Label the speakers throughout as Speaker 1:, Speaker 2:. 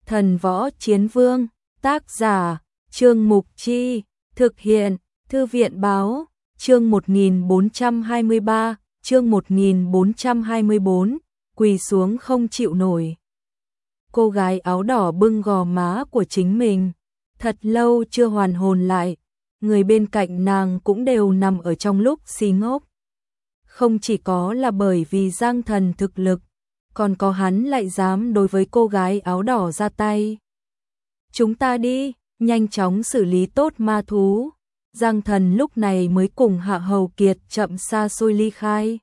Speaker 1: Thần Võ Chiến Vương, tác giả, Trương Mục Chi, thực hiện, Thư viện Báo, chương 1423, chương 1424, quỳ xuống không chịu nổi. Cô gái áo đỏ bưng gò má của chính mình, thật lâu chưa hoàn hồn lại, người bên cạnh nàng cũng đều nằm ở trong lúc si ngốc. Không chỉ có là bởi vì Giang Thần thực lực, còn có hắn lại dám đối với cô gái áo đỏ ra tay. Chúng ta đi, nhanh chóng xử lý tốt ma thú. Giang Thần lúc này mới cùng Hạ Hầu Kiệt chậm xa xôi ly khai.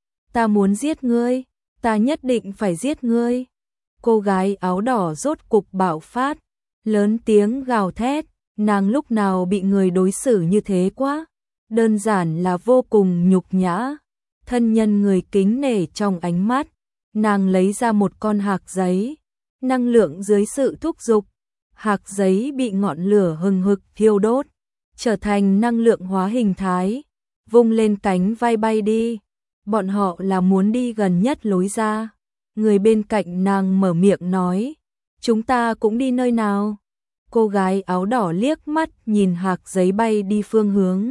Speaker 1: Ta muốn giết ngươi, ta nhất định phải giết ngươi. Cô gái áo đỏ rốt cục bạo phát, lớn tiếng gào thét, nàng lúc nào bị người đối xử như thế quá, đơn giản là vô cùng nhục nhã. Thân nhân người kính nể trong ánh mắt, nàng lấy ra một con hạc giấy, năng lượng dưới sự thúc giục, hạc giấy bị ngọn lửa hừng hực thiêu đốt, trở thành năng lượng hóa hình thái, vung lên cánh vai bay đi. Bọn họ là muốn đi gần nhất lối ra. Người bên cạnh nàng mở miệng nói, chúng ta cũng đi nơi nào? Cô gái áo đỏ liếc mắt nhìn hạc giấy bay đi phương hướng,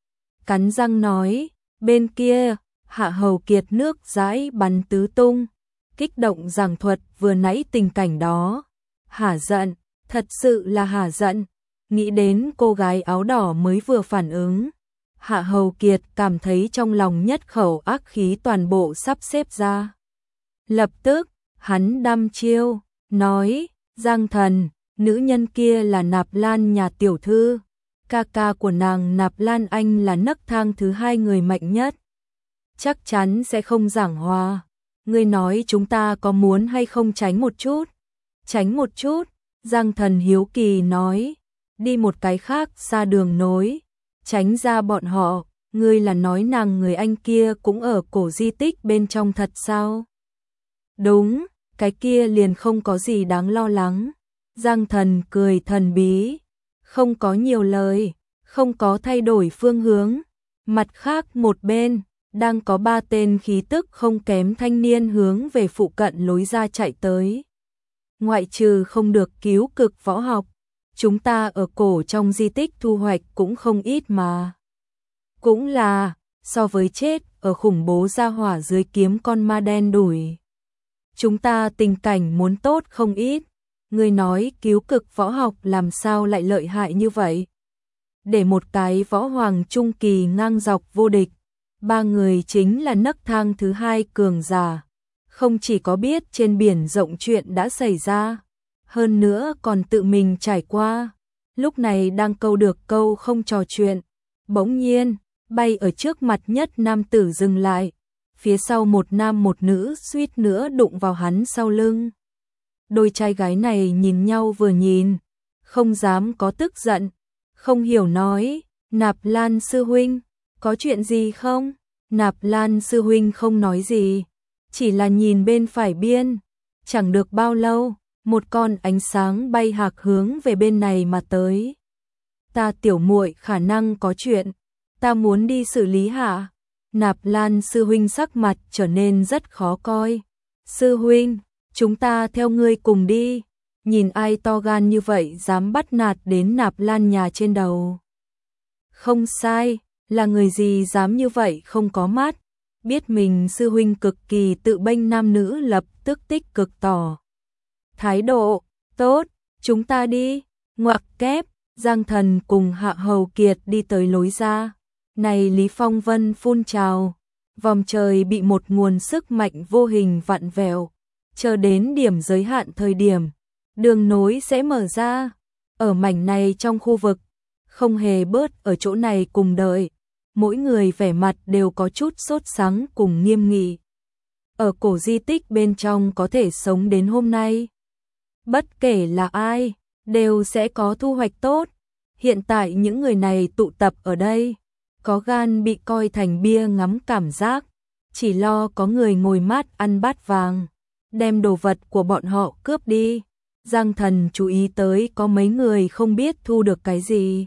Speaker 1: cắn răng nói, bên kia. Hạ Hầu Kiệt nước dãi bắn tứ tung, kích động giảng thuật vừa nãy tình cảnh đó. Hả giận, thật sự là hả giận. Nghĩ đến cô gái áo đỏ mới vừa phản ứng, Hạ Hầu Kiệt cảm thấy trong lòng nhất khẩu ác khí toàn bộ sắp xếp ra. Lập tức, hắn đăm chiêu, nói, Giang Thần, nữ nhân kia là Nạp Lan nhà tiểu thư, ca ca của nàng Nạp Lan Anh là nấc thang thứ hai người mạnh nhất. Chắc chắn sẽ không giảng hòa. Ngươi nói chúng ta có muốn hay không tránh một chút? Tránh một chút, Giang Thần hiếu kỳ nói, đi một cái khác xa đường nối, tránh ra bọn họ. Ngươi là nói nàng người anh kia cũng ở cổ di tích bên trong thật sao? Đúng, cái kia liền không có gì đáng lo lắng. Giang Thần cười thần bí, không có nhiều lời, không có thay đổi phương hướng. Mặt khác một bên, đang có 3 tên khí tức không kém thanh niên hướng về phụ cận lối ra chạy tới. Ngoại trừ không được cứu cực võ học, chúng ta ở cổ trong di tích thu hoạch cũng không ít mà. Cũng là, so với chết ở khủng bố gia hỏa dưới kiếm con ma đen đuổi, chúng ta tình cảnh muốn tốt không ít. Người nói cứu cực võ học làm sao lại lợi hại như vậy? Để một cái võ hoàng trung kỳ ngang dọc vô địch, 3 người chính là nấc thang thứ hai cường giả, không chỉ có biết trên biển rộng chuyện đã xảy ra, hơn nữa còn tự mình trải qua. Lúc này đang câu được câu không trò chuyện, bỗng nhiên, bay ở trước mặt nhất nam tử dừng lại, phía sau một nam một nữ suýt nữa đụng vào hắn sau lưng. Đôi trai gái này nhìn nhau vừa nhìn, không dám có tức giận, không hiểu nói, Nạp Lan sư huynh, có chuyện gì không? Nạp Lan sư huynh không nói gì, chỉ là nhìn bên phải biên. Chẳng được bao lâu, một con ánh sáng bay hạc hướng về bên này mà tới. Ta tiểu muội khả năng có chuyện, ta muốn đi xử lý hả? Nạp Lan sư huynh sắc mặt trở nên rất khó coi. Sư huynh, chúng ta theo ngươi cùng đi. Nhìn ai to gan như vậy dám bắt nạt đến Nạp Lan nhà trên đầu. Không sai, là người gì dám như vậy không có mắt. Biết mình sư huynh cực kỳ tự bênh nam nữ lập tức tích cực tỏ thái độ, tốt, chúng ta đi. Ngoặc kép, Giang Thần cùng Hạ Hầu Kiệt đi tới lối ra. Này Lý Phong Vân phun trào, vòng trời bị một nguồn sức mạnh vô hình vặn vẹo, chờ đến điểm giới hạn thời điểm, đường nối sẽ mở ra. Ở mảnh này trong khu vực, không hề bớt ở chỗ này cùng đợi, mỗi người vẻ mặt đều có chút sốt sắng cùng nghiêm nghị. Ở cổ di tích bên trong có thể sống đến hôm nay, bất kể là ai, đều sẽ có thu hoạch tốt. Hiện tại những người này tụ tập ở đây, có gan bị coi thành bia ngắm cảm giác, chỉ lo có người ngồi mát ăn bát vàng, đem đồ vật của bọn họ cướp đi. Giang Thần chú ý tới có mấy người không biết thu được cái gì,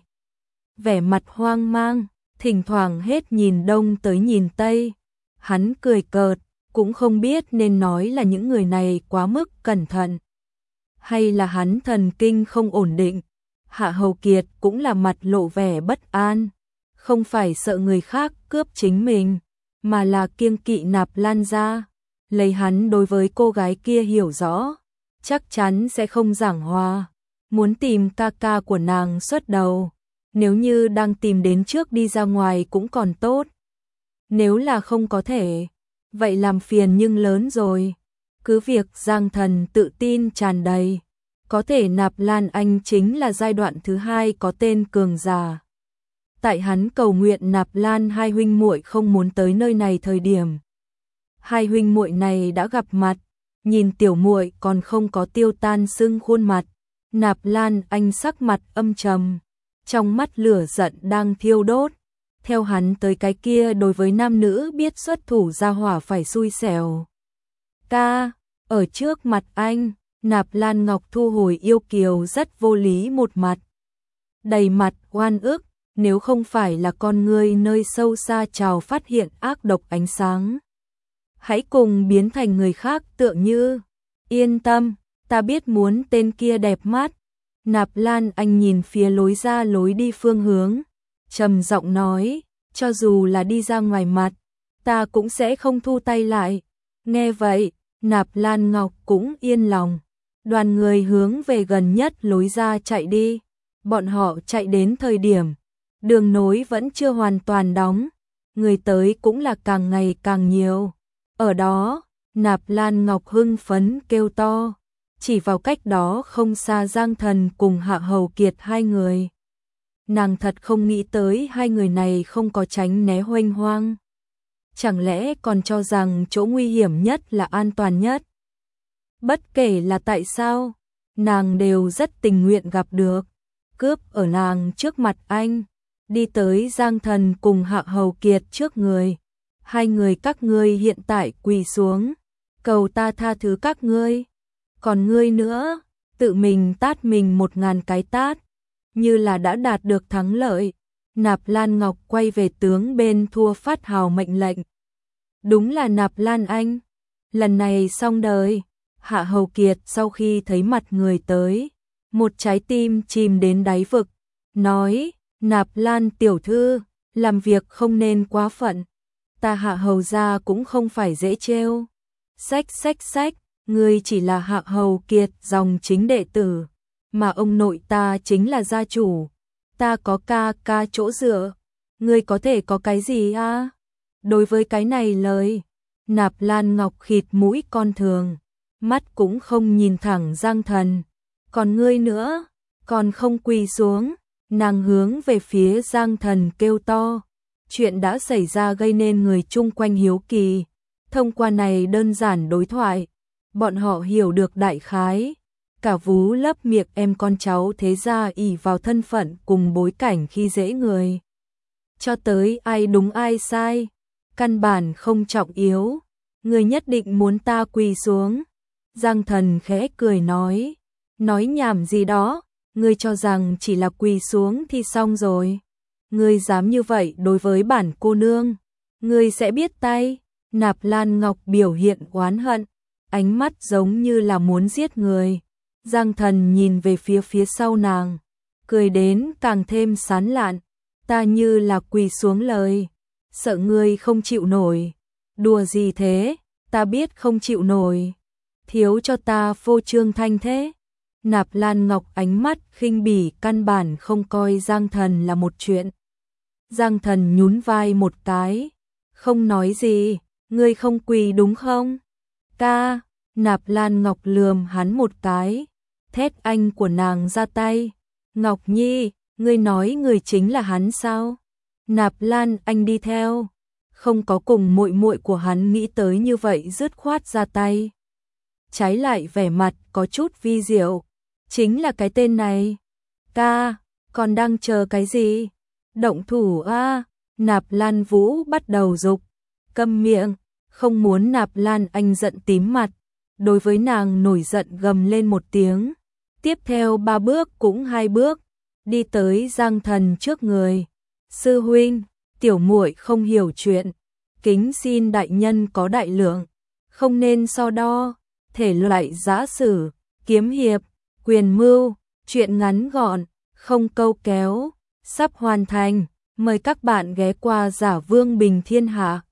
Speaker 1: vẻ mặt hoang mang, thỉnh thoảng hết nhìn đông tới nhìn tây. Hắn cười cợt, cũng không biết nên nói là những người này quá mức cẩn thận, hay là hắn thần kinh không ổn định? Hạ Hầu Kiệt cũng là mặt lộ vẻ bất an, không phải sợ người khác cướp chính mình, mà là kiêng kỵ Nạp Lan gia. Lấy hắn đối với cô gái kia hiểu rõ, chắc chắn sẽ không giảng hòa, muốn tìm ca ca của nàng xuất đầu. Nếu như đang tìm đến trước đi ra ngoài cũng còn tốt. Nếu là không có thể, vậy làm phiền nhưng lớn rồi. Cứ việc Giang Thần tự tin tràn đầy, có thể Nạp Lan Anh chính là giai đoạn thứ hai có tên cường giả. Tại hắn cầu nguyện Nạp Lan hai huynh muội không muốn tới nơi này thời điểm, hai huynh muội này đã gặp mặt, nhìn tiểu muội còn không có tiêu tan sưng khuôn mặt, Nạp Lan Anh sắc mặt âm trầm, trong mắt lửa giận đang thiêu đốt. Theo hắn tới cái kia đối với nam nữ biết xuất thủ ra hỏa phải xui xẻo. Ca, ở trước mặt anh, Nạp Lan Ngọc thu hồi yêu kiều rất vô lý một mặt. Đầy mặt oan ức, nếu không phải là con ngươi nơi sâu xa trào phát hiện ác độc ánh sáng. Hãy cùng biến thành người khác tựa như, yên tâm, ta biết muốn tên kia đẹp mắt. Nạp Lan Anh nhìn phía lối ra lối đi phương hướng, trầm giọng nói, cho dù là đi ra ngoài mặt, ta cũng sẽ không thu tay lại. Nghe vậy, Nạp Lan Ngọc cũng yên lòng. Đoàn người hướng về gần nhất lối ra chạy đi. Bọn họ chạy đến thời điểm, đường nối vẫn chưa hoàn toàn đóng, người tới cũng là càng ngày càng nhiều. Ở đó, Nạp Lan Ngọc hưng phấn kêu to, chỉ vào cách đó không xa Giang Thần cùng Hạ Hầu Kiệt hai người. Nàng thật không nghĩ tới hai người này không có tránh né huênh hoang. Chẳng lẽ còn cho rằng chỗ nguy hiểm nhất là an toàn nhất? Bất kể là tại sao, nàng đều rất tình nguyện gặp được. Cướp ở nàng trước mặt anh, đi tới Giang Thần cùng Hạ Hầu Kiệt trước người. Hai người các ngươi hiện tại quỳ xuống, cầu ta tha thứ các ngươi. Còn ngươi nữa, tự mình tát mình 1000 cái tát, như là đã đạt được thắng lợi. Nạp Lan Ngọc quay về tướng bên thua phát hào mệnh lệnh. Đúng là Nạp Lan Anh, lần này xong đời. Hạ Hầu Kiệt sau khi thấy mặt người tới, một trái tim chìm đến đáy vực, nói, Nạp Lan tiểu thư, làm việc không nên quá phận. Ta Hạ Hầu gia cũng không phải dễ trêu. Xách, ngươi chỉ là Hạ Hầu Kiệt dòng chính đệ tử, mà ông nội ta chính là gia chủ. Ta có ca chỗ dựa, ngươi có thể có cái gì à? Đối với cái này lời, Nạp Lan Ngọc khịt mũi con thường, mắt cũng không nhìn thẳng Giang Thần. Còn ngươi nữa, còn không quỳ xuống. Nàng hướng về phía Giang Thần kêu to. Chuyện đã xảy ra gây nên người chung quanh hiếu kỳ. Thông qua này đơn giản đối thoại, bọn họ hiểu được đại khái. Cả vú lấp miệng em con cháu thế gia ỷ vào thân phận cùng bối cảnh khi dễ người. Cho tới ai đúng ai sai, căn bản không trọng yếu. Người nhất định muốn ta quỳ xuống. Giang Thần khẽ cười nói nhảm gì đó, ngươi cho rằng chỉ là quỳ xuống thì xong rồi. Ngươi dám như vậy đối với bản cô nương, ngươi sẽ biết tay. Nạp Lan Ngọc biểu hiện oán hận, ánh mắt giống như là muốn giết người. Giang Thần nhìn về phía sau nàng, cười đến càng thêm sán lạn. Ta như là quỳ xuống lời, sợ ngươi không chịu nổi. Đùa gì thế, ta biết không chịu nổi. Thiếu cho ta phô trương thanh thế. Nạp Lan Ngọc ánh mắt khinh bỉ căn bản không coi Giang Thần là một chuyện. Giang Thần nhún vai một cái, không nói gì. Ngươi không quỳ đúng không? Ca, Nạp Lan Ngọc lườm hắn một cái, thét anh của nàng ra tay. Ngọc Nhi, ngươi nói người chính là hắn sao? Nạp Lan Anh đi theo, không có cùng muội muội của hắn nghĩ tới như vậy dứt khoát ra tay. Trái lại vẻ mặt có chút vi diệu, chính là cái tên này. Ca, còn đang chờ cái gì? Động thủ a! Nạp Lan Vũ bắt đầu giục. Câm miệng, không muốn Nạp Lan Anh giận tím mặt, đối với nàng nổi giận gầm lên một tiếng. Tiếp theo 3 bước cũng 2 bước, đi tới Giang Thần trước người. Sư huynh, tiểu muội không hiểu chuyện, kính xin đại nhân có đại lượng, không nên so đo, thể loại giã sử, kiếm hiệp, Quyền mưu, chuyện ngắn gọn, không câu kéo, sắp hoàn thành. Mời các bạn ghé qua Giả Vương Bình Thiên Hạ.